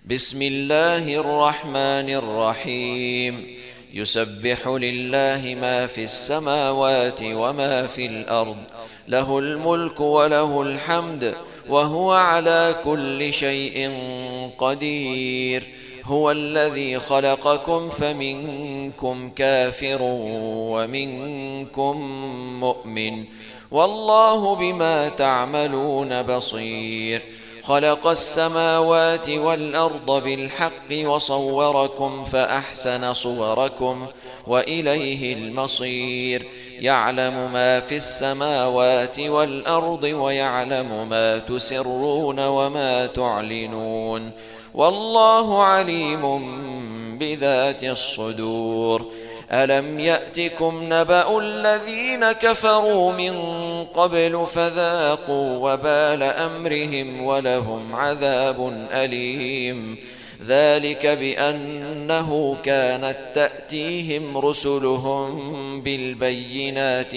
بسم الله الرحمن الرحيم. يسبح لله ما في السماوات وما في الأرض، له الملك وله الحمد، وهو على كل شيء قدير. هو الذي خلقكم فمنكم كافر ومنكم مؤمن، والله بما تعملون بصير. خلق السماوات والأرض بالحق وصوركم فأحسن صوركم وإليه المصير. يعلم ما في السماوات والأرض ويعلم ما تسرون وما تعلنون، والله عليم بذات الصدور. ألم يأتكم نبأ الذين كفروا من قبل فذاقوا وبال أمرهم ولهم عذاب أليم. ذلك بأنه كانت تأتيهم رسلهم بالبينات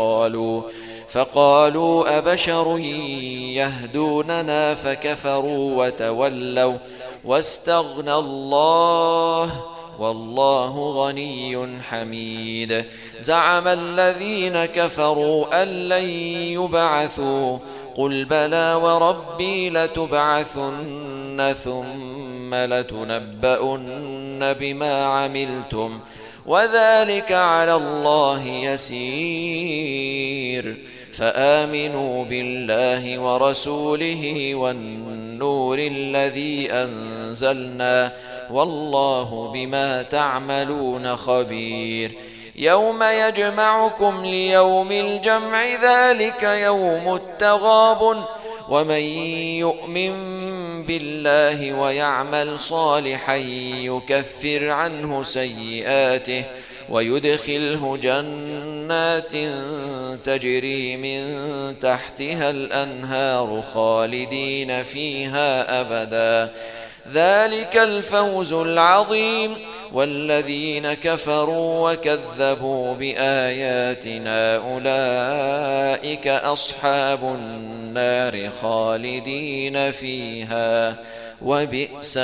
فقالوا أبشر يهدوننا فكفروا وتولوا واستغنى الله، والله غني حميد. زعم الذين كفروا أن لن يبعثوا، قل بلى وربي لتبعثن ثم لتنبؤن بما عملتم وذلك على الله يسير. فآمنوا بالله ورسوله والنور الذي أنزلنا، والله بما تعملون خبير. يوم يجمعكم ليوم الجمع، ذلك يوم التغابن. ومن يؤمن بالله ويعمل صالحا يكفر عنه سيئاته ويدخله جنات تجري من تحتها الأنهار خالدين فيها أبدا، ذلك الفوز العظيم. والذين كفروا وكذبوا بآياتنا أولئك أصحاب النار خالدين فيها، وبئس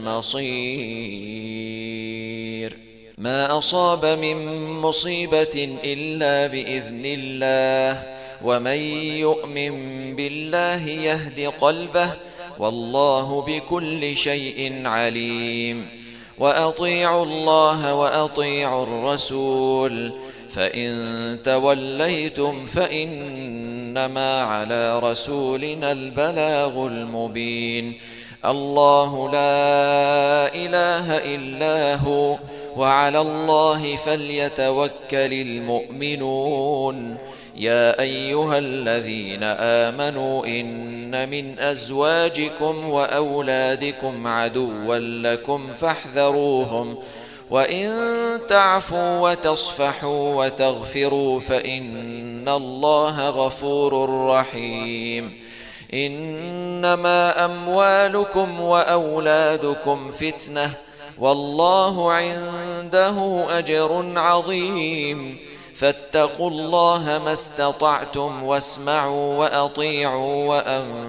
المصير. ما أصاب من مصيبة إلا بإذن الله، ومن يؤمن بالله يهد قلبه، والله بكل شيء عليم. وأطيعوا الله وأطيعوا الرسول، فإن توليتم فإنما على رسولنا البلاغ المبين. الله لا إله إلا هو، وعلى الله فليتوكل المؤمنون. يا أيها الذين آمنوا إن من أزواجكم وأولادكم عدوا لكم فاحذروهم، وإن تعفوا وتصفحوا وتغفروا فإن الله غفور رحيم. إنما أموالكم وأولادكم فتنة، والله عنده أجر عظيم. فاتقوا الله ما استطعتم واسمعوا وأطيعوا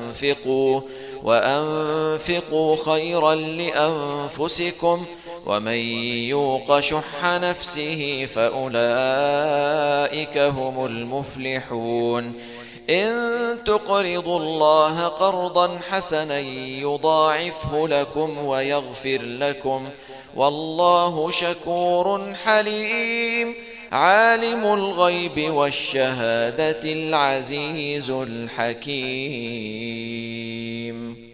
وأنفقوا خيرا لأنفسكم، ومن يوق شح نفسه فأولئك هم المفلحون. إن تقرضوا الله قرضا حسنا يضاعفه لكم ويغفر لكم، والله شكور حليم. عالم الغيب والشهادة العزيز الحكيم.